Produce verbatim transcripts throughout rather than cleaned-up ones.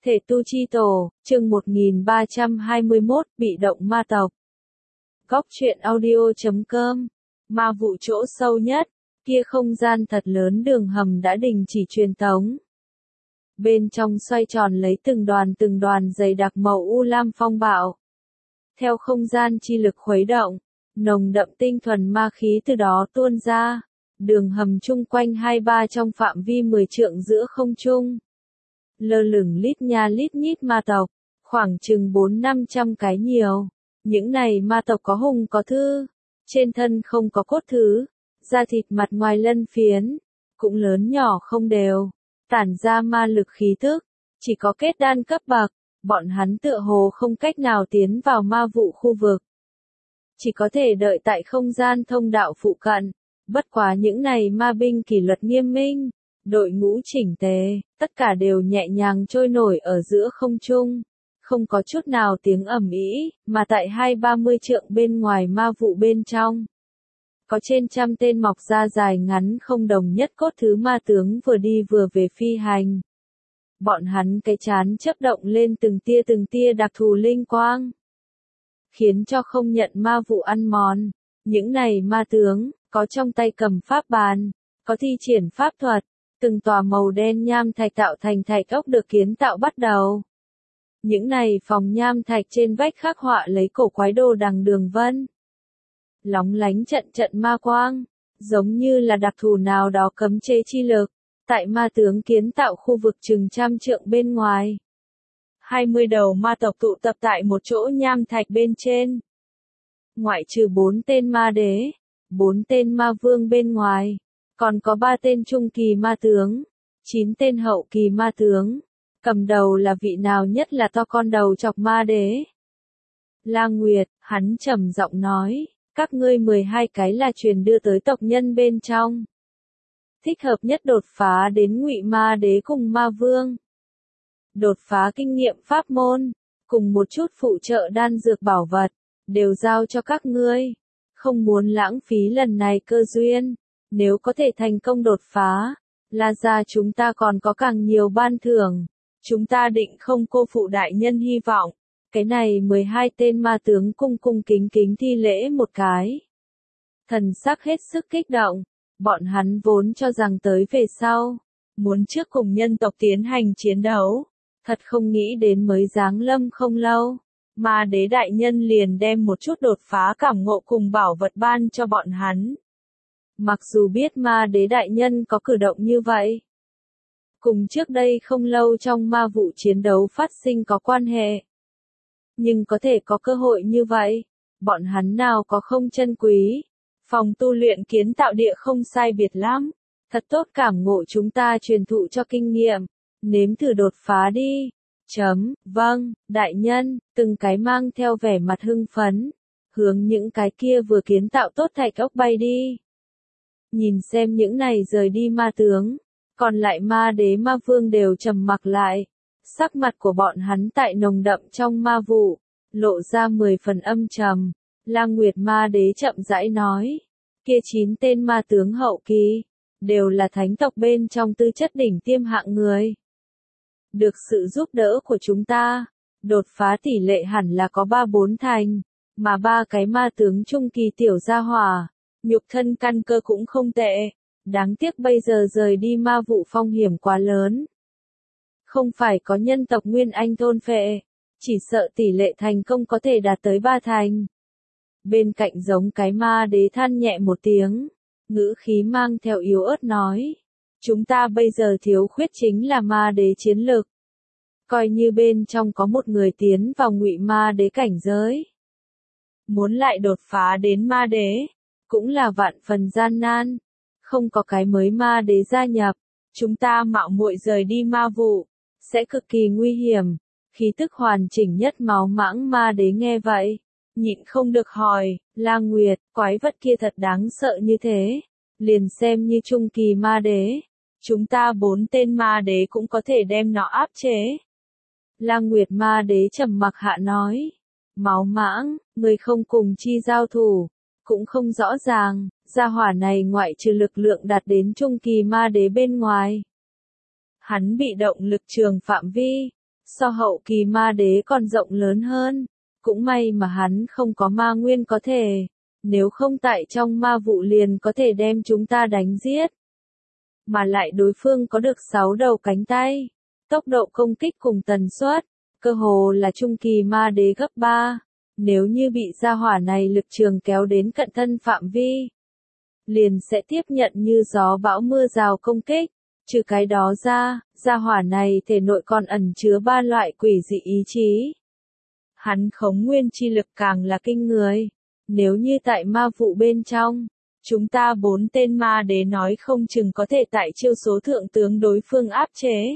Thể tu chi tổ, chương một nghìn ba trăm hai mươi mốt, bị động ma tộc. Góc truyện audio chấm com. Ma vụ chỗ sâu nhất, kia không gian thật lớn đường hầm đã đình chỉ truyền tống. Bên trong xoay tròn lấy từng đoàn từng đoàn dày đặc màu u lam phong bạo. Theo không gian chi lực khuấy động, nồng đậm tinh thuần ma khí từ đó tuôn ra. Đường hầm chung quanh hai ba trong phạm vi mười trượng giữa không trung. Lơ lửng lít nha lít nhít ma tộc, khoảng chừng bốn năm trăm cái nhiều. Những này ma tộc có hùng có thư, trên thân không có cốt thứ, da thịt mặt ngoài lân phiến, cũng lớn nhỏ không đều, tản ra ma lực khí tức, chỉ có kết đan cấp bậc, bọn hắn tựa hồ không cách nào tiến vào ma vụ khu vực. Chỉ có thể đợi tại không gian thông đạo phụ cận, bất quá những này ma binh kỷ luật nghiêm minh. Đội ngũ chỉnh tề, tất cả đều nhẹ nhàng trôi nổi ở giữa không trung, không có chút nào tiếng ầm ĩ, mà tại hai ba mươi trượng bên ngoài ma vụ bên trong. Có trên trăm tên mọc ra dài ngắn không đồng nhất cốt thứ ma tướng vừa đi vừa về phi hành. Bọn hắn cái chán chớp động lên từng tia từng tia đặc thù linh quang, khiến cho không nhận ma vụ ăn mòn. Những này ma tướng, có trong tay cầm pháp bàn, có thi triển pháp thuật. Từng tòa màu đen nham thạch tạo thành thạch ốc được kiến tạo bắt đầu. Những này phòng nham thạch trên vách khắc họa lấy cổ quái đồ đằng đường vân. Lóng lánh trận trận ma quang, giống như là đặc thù nào đó cấm chế chi lực. Tại ma tướng kiến tạo khu vực chừng trăm trượng bên ngoài. hai mươi đầu ma tộc tụ tập tại một chỗ nham thạch bên trên. Ngoại trừ bốn tên ma đế, bốn tên ma vương bên ngoài. Còn có ba tên trung kỳ ma tướng, chín tên hậu kỳ ma tướng, cầm đầu là vị nào nhất là to con đầu chọc ma đế. La Nguyệt, hắn trầm giọng nói, các ngươi mười hai cái là truyền đưa tới tộc nhân bên trong. Thích hợp nhất đột phá đến Ngụy ma đế cùng ma vương. Đột phá kinh nghiệm pháp môn, cùng một chút phụ trợ đan dược bảo vật, đều giao cho các ngươi. Không muốn lãng phí lần này cơ duyên. Nếu có thể thành công đột phá, là ra chúng ta còn có càng nhiều ban thưởng. Chúng ta định không cô phụ đại nhân hy vọng. Cái này mười hai tên ma tướng cung cung kính kính thi lễ một cái. Thần sắc hết sức kích động. Bọn hắn vốn cho rằng tới về sau, muốn trước cùng nhân tộc tiến hành chiến đấu. Thật không nghĩ đến mới giáng lâm không lâu. Ma đế đại nhân liền đem một chút đột phá cảm ngộ cùng bảo vật ban cho bọn hắn. Mặc dù biết ma đế đại nhân có cử động như vậy, cùng trước đây không lâu trong ma vụ chiến đấu phát sinh có quan hệ, nhưng có thể có cơ hội như vậy, bọn hắn nào có không chân quý. Phòng tu luyện kiến tạo địa không sai biệt lắm, thật tốt cảm ngộ chúng ta truyền thụ cho kinh nghiệm, nếm thử đột phá đi. Chấm, vâng, đại nhân, từng cái mang theo vẻ mặt hưng phấn, hướng những cái kia vừa kiến tạo tốt thạch ốc bay đi. Nhìn xem những này rời đi ma tướng, còn lại ma đế ma vương đều trầm mặc lại. Sắc mặt của bọn hắn tại nồng đậm trong ma vụ, lộ ra mười phần âm trầm. La Nguyệt ma đế chậm rãi nói, kia chín tên ma tướng hậu kỳ, đều là thánh tộc bên trong tư chất đỉnh tiêm hạng người. Được sự giúp đỡ của chúng ta, đột phá tỷ lệ hẳn là có ba bốn thành, mà ba cái ma tướng trung kỳ tiểu gia hỏa. Nhục thân căn cơ cũng không tệ, đáng tiếc bây giờ rời đi ma vụ phong hiểm quá lớn. Không phải có nhân tộc Nguyên Anh thôn phệ, chỉ sợ tỷ lệ thành công có thể đạt tới ba thành. Bên cạnh giống cái ma đế than nhẹ một tiếng, ngữ khí mang theo yếu ớt nói, chúng ta bây giờ thiếu khuyết chính là ma đế chiến lực. Coi như bên trong có một người tiến vào Ngụy ma đế cảnh giới. Muốn lại đột phá đến ma đế, cũng là vạn phần gian nan, không có cái mới ma đế gia nhập, chúng ta mạo muội rời đi ma vụ, sẽ cực kỳ nguy hiểm. Khí tức hoàn chỉnh nhất máu mãng ma đế nghe vậy, nhịn không được hỏi, La Nguyệt, quái vật kia thật đáng sợ như thế, liền xem như trung kỳ ma đế, chúng ta bốn tên ma đế cũng có thể đem nó áp chế. La Nguyệt ma đế trầm mặc hạ nói, máu mãng, người không cùng chi giao thủ. Cũng không rõ ràng, gia hỏa này ngoại trừ lực lượng đạt đến trung kỳ ma đế bên ngoài. Hắn bị động lực trường phạm vi, so hậu kỳ ma đế còn rộng lớn hơn. Cũng may mà hắn không có ma nguyên có thể, nếu không tại trong ma vụ liền có thể đem chúng ta đánh giết. Mà lại đối phương có được sáu đầu cánh tay, tốc độ công kích cùng tần suất, cơ hồ là trung kỳ ma đế gấp ba. Nếu như bị gia hỏa này lực trường kéo đến cận thân phạm vi, liền sẽ tiếp nhận như gió bão mưa rào công kích. Trừ cái đó ra, gia hỏa này thể nội còn ẩn chứa ba loại quỷ dị ý chí. Hắn khống nguyên chi lực càng là kinh người. Nếu như tại ma vụ bên trong, chúng ta bốn tên ma đế nói không chừng có thể tại chiêu số thượng tướng đối phương áp chế.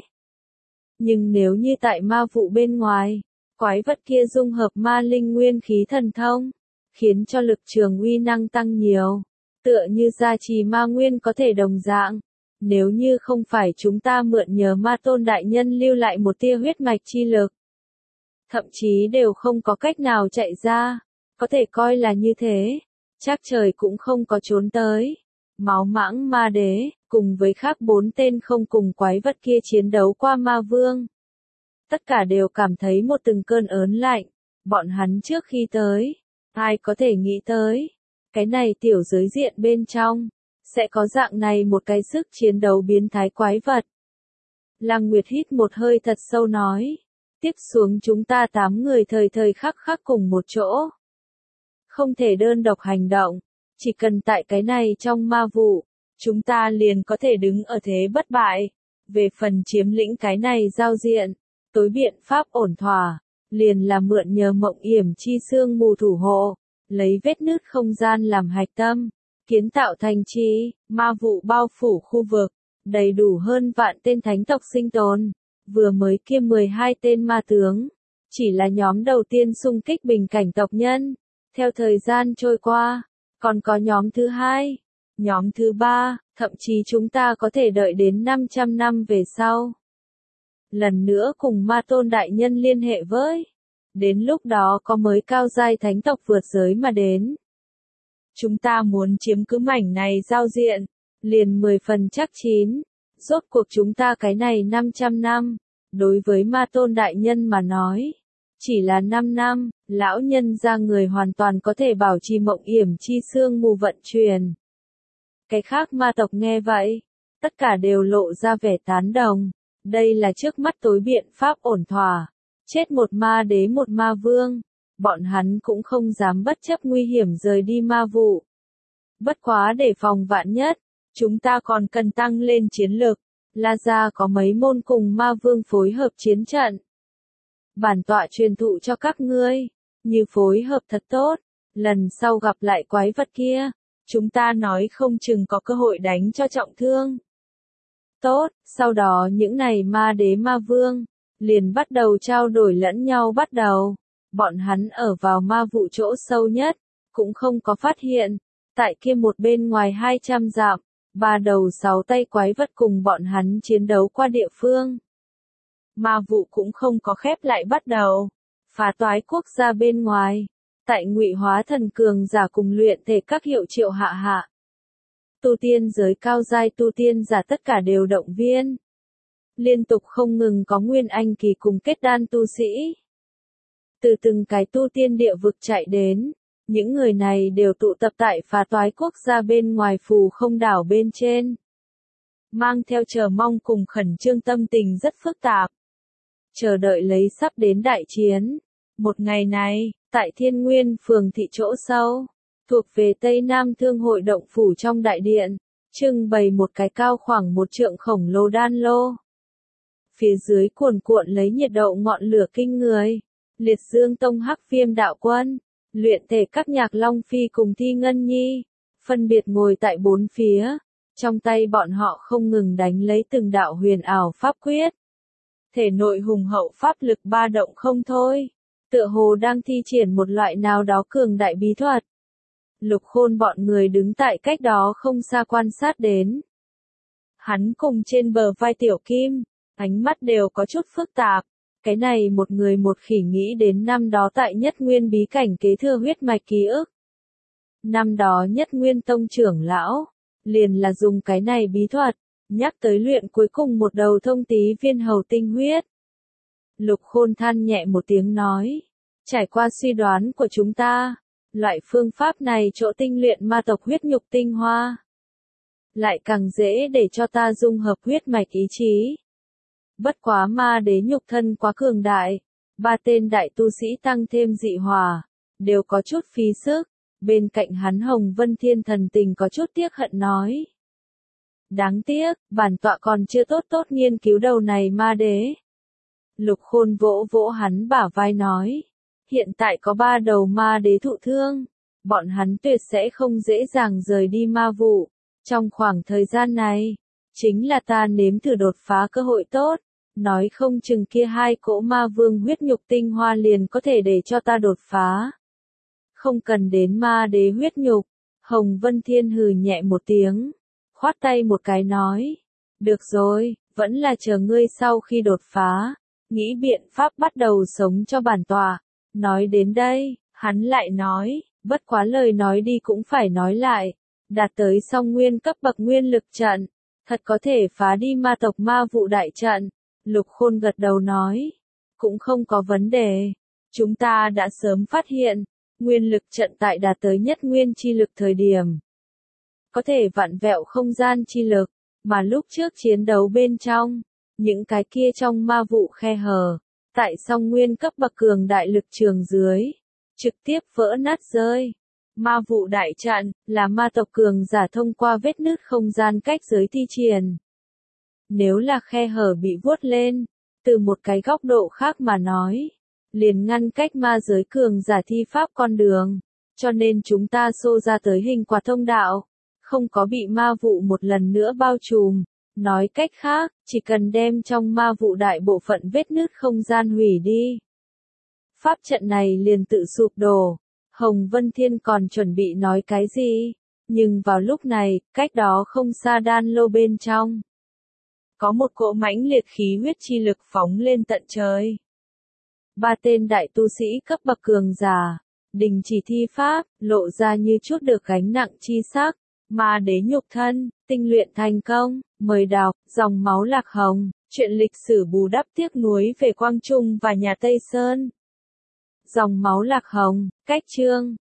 Nhưng nếu như tại ma vụ bên ngoài, quái vật kia dung hợp ma linh nguyên khí thần thông, khiến cho lực trường uy năng tăng nhiều, tựa như gia trì ma nguyên có thể đồng dạng. Nếu như không phải chúng ta mượn nhờ ma tôn đại nhân lưu lại một tia huyết mạch chi lực, thậm chí đều không có cách nào chạy ra, có thể coi là như thế, chắc trời cũng không có trốn tới. Máu mãng ma đế, cùng với khác bốn tên không cùng quái vật kia chiến đấu qua ma vương. Tất cả đều cảm thấy một từng cơn ớn lạnh, bọn hắn trước khi tới, ai có thể nghĩ tới, cái này tiểu giới diện bên trong, sẽ có dạng này một cái sức chiến đấu biến thái quái vật. Lăng Nguyệt hít một hơi thật sâu nói, tiếp xuống chúng ta tám người thời thời khắc khắc cùng một chỗ. Không thể đơn độc hành động, chỉ cần tại cái này trong ma vụ, chúng ta liền có thể đứng ở thế bất bại. Về phần chiếm lĩnh cái này giao diện, tối biện pháp ổn thỏa, liền là mượn nhờ mộng yểm chi xương mù thủ hộ, lấy vết nứt không gian làm hạch tâm, kiến tạo thành trì, ma vụ bao phủ khu vực, đầy đủ hơn vạn tên thánh tộc sinh tồn, vừa mới kia mười hai tên ma tướng, chỉ là nhóm đầu tiên xung kích bình cảnh tộc nhân. Theo thời gian trôi qua, còn có nhóm thứ hai, nhóm thứ ba, thậm chí chúng ta có thể đợi đến năm trăm năm về sau. Lần nữa cùng ma tôn đại nhân liên hệ với, đến lúc đó có mới cao giai thánh tộc vượt giới mà đến. Chúng ta muốn chiếm cứ mảnh này giao diện, liền mười phần chắc chín, rốt cuộc chúng ta cái này năm trăm năm, đối với ma tôn đại nhân mà nói, chỉ là năm năm, lão nhân ra người hoàn toàn có thể bảo trì mộng yểm chi xương mù vận chuyển. Cái khác ma tộc nghe vậy, tất cả đều lộ ra vẻ tán đồng, đây là trước mắt tối biện pháp ổn thỏa, chết một ma đế một ma vương, bọn hắn cũng không dám bất chấp nguy hiểm rời đi ma vụ. Bất quá để phòng vạn nhất, chúng ta còn cần tăng lên chiến lược, La Gia có mấy môn cùng ma vương phối hợp chiến trận. Bản tọa truyền thụ cho các ngươi, như phối hợp thật tốt, lần sau gặp lại quái vật kia, chúng ta nói không chừng có cơ hội đánh cho trọng thương. Tốt, sau đó những này ma đế ma vương, liền bắt đầu trao đổi lẫn nhau bắt đầu, bọn hắn ở vào ma vụ chỗ sâu nhất, cũng không có phát hiện, tại kia một bên ngoài hai trăm dặm, ba đầu sáu tay quái vật cùng bọn hắn chiến đấu qua địa phương. Ma vụ cũng không có khép lại bắt đầu, phá toái quốc gia bên ngoài, tại Ngụy Hóa thần cường giả cùng luyện thể các hiệu triệu hạ hạ. Tu tiên giới cao giai tu tiên giả tất cả đều động viên. Liên tục không ngừng có nguyên anh kỳ cùng kết đan tu sĩ. Từ từng cái tu tiên địa vực chạy đến, những người này đều tụ tập tại phá toái quốc gia bên ngoài phù không đảo bên trên. Mang theo chờ mong cùng khẩn trương tâm tình rất phức tạp. Chờ đợi lấy sắp đến đại chiến. Một ngày này, tại Thiên Nguyên phường thị chỗ sâu, thuộc về Tây Nam Thương hội động phủ trong đại điện, trưng bày một cái cao khoảng một trượng khổng lồ đan lô. Phía dưới cuồn cuộn lấy nhiệt độ ngọn lửa kinh người, Liệt Dương Tông Hắc Viêm đạo quân, luyện thể các nhạc Long Phi cùng Thi Ngân Nhi, phân biệt ngồi tại bốn phía, trong tay bọn họ không ngừng đánh lấy từng đạo huyền ảo pháp quyết. Thể nội hùng hậu pháp lực ba động không thôi, tựa hồ đang thi triển một loại nào đó cường đại bí thuật. Lục Khôn bọn người đứng tại cách đó không xa quan sát đến. Hắn cùng trên bờ vai Tiểu Kim, ánh mắt đều có chút phức tạp. Cái này một người một khỉ nghĩ đến năm đó tại Nhất Nguyên bí cảnh kế thừa huyết mạch ký ức. Năm đó Nhất Nguyên tông trưởng lão, liền là dùng cái này bí thuật, nhắc tới luyện cuối cùng một đầu thông tí viên hầu tinh huyết. Lục Khôn than nhẹ một tiếng nói. Trải qua suy đoán của chúng ta, loại phương pháp này chỗ tinh luyện ma tộc huyết nhục tinh hoa. Lại càng dễ để cho ta dung hợp huyết mạch ý chí. Bất quá ma đế nhục thân quá cường đại. Ba tên đại tu sĩ tăng thêm dị hỏa. Đều có chút phí sức. Bên cạnh hắn Hồng Vân Thiên thần tình có chút tiếc hận nói. Đáng tiếc, bản tọa còn chưa tốt tốt nghiên cứu đầu này ma đế. Lục Khôn vỗ vỗ hắn bả vai nói. Hiện tại có ba đầu ma đế thụ thương. Bọn hắn tuyệt sẽ không dễ dàng rời đi ma vụ. Trong khoảng thời gian này, chính là ta nếm thử đột phá cơ hội tốt. Nói không chừng kia hai cỗ ma vương huyết nhục tinh hoa liền có thể để cho ta đột phá. Không cần đến ma đế huyết nhục. Hồng Vân Thiên hừ nhẹ một tiếng. Khoát tay một cái nói. Được rồi, vẫn là chờ ngươi sau khi đột phá. Nghĩ biện pháp bắt đầu sống cho bản tọa. Nói đến đây, hắn lại nói. Bất quá lời nói đi cũng phải nói lại. Đạt tới song nguyên cấp bậc nguyên lực trận. Thật có thể phá đi ma tộc ma vụ đại trận. Lục Khôn gật đầu nói. Cũng không có vấn đề. Chúng ta đã sớm phát hiện. Nguyên lực trận tại đạt tới nhất nguyên chi lực thời điểm. Có thể vặn vẹo không gian chi lực. Mà lúc trước chiến đấu bên trong. Những cái kia trong ma vụ khe hở. Tại song nguyên cấp bậc cường đại lực trường dưới. Trực tiếp vỡ nát rơi. Ma vụ đại trận là ma tộc cường giả thông qua vết nứt không gian cách giới thi triển. Nếu là khe hở bị vuốt lên, từ một cái góc độ khác mà nói, liền ngăn cách ma giới cường giả thi pháp con đường, cho nên chúng ta xô ra tới hình quả thông đạo, không có bị ma vụ một lần nữa bao trùm. Nói cách khác, chỉ cần đem trong ma vụ đại bộ phận vết nứt không gian hủy đi. Pháp trận này liền tự sụp đổ. Hồng Vân Thiên còn chuẩn bị nói cái gì, nhưng vào lúc này, cách đó không xa đan lô bên trong. Có một cỗ mãnh liệt khí huyết chi lực phóng lên tận trời. Ba tên đại tu sĩ cấp bậc cường giả, đình chỉ thi pháp, lộ ra như chút được gánh nặng chi sắc. Ma đế nhục thân, tinh luyện thành công, mời đọc, dòng máu lạc hồng, chuyện lịch sử bù đắp tiếc nuối về Quang Trung và nhà Tây Sơn. Dòng máu lạc hồng, cách chương.